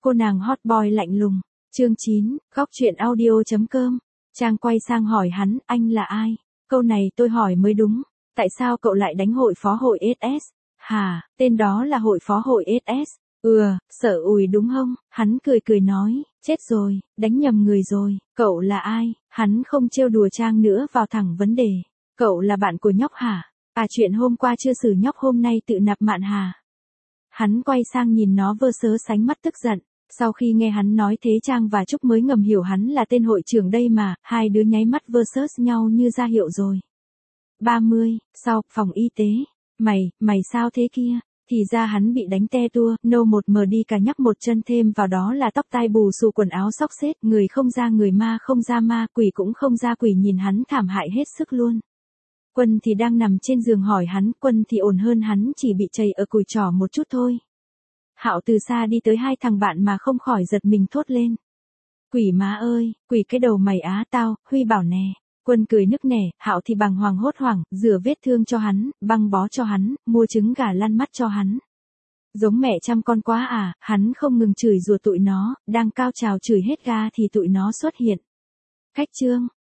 Cô nàng hot boy lạnh lùng. Chương 9, góc truyện audio.com. Trang quay sang hỏi hắn, anh là ai? Câu này tôi hỏi mới đúng. Tại sao cậu lại đánh hội phó hội SS? Hả, tên đó là hội phó hội SS. Sợ ủi đúng không? Hắn cười cười nói, chết rồi, đánh nhầm người rồi. Cậu là ai? Hắn không trêu đùa Trang nữa, vào thẳng vấn đề. Cậu là bạn của nhóc hả? À, chuyện hôm qua chưa xử nhóc hôm nay tự nạp mạn hả? Hắn quay sang nhìn nó vơ sớ sánh mắt tức giận. Sau khi nghe hắn nói thế, Trang và Trúc mới ngầm hiểu hắn là tên hội trưởng đây mà. Hai đứa nháy mắt versus nhau như ra hiệu rồi. 30, sau, phòng y tế. Mày sao thế kia? Thì ra hắn bị đánh te tua, nô một mờ đi cả nhắc một chân, thêm vào đó là tóc tai bù xù, quần áo xốc xếch, người không ra người, ma không ra ma, quỷ cũng không ra quỷ, nhìn hắn thảm hại hết sức luôn. Quân thì đang nằm trên giường hỏi hắn, Quân thì ổn hơn hắn, chỉ bị chảy ở cùi trỏ một chút thôi. Hạo từ xa đi tới hai thằng bạn mà không khỏi giật mình thốt lên. Quỷ má ơi, quỷ cái đầu mày á tao, Huy bảo nè. Quân cười nức nẻ, Hạo thì bàng hoàng hốt hoảng, rửa vết thương cho hắn, băng bó cho hắn, mua trứng gà lăn mắt cho hắn. Giống mẹ chăm con quá à, hắn không ngừng chửi rủa tụi nó, đang cao trào chửi hết ga thì tụi nó xuất hiện. Cách chương,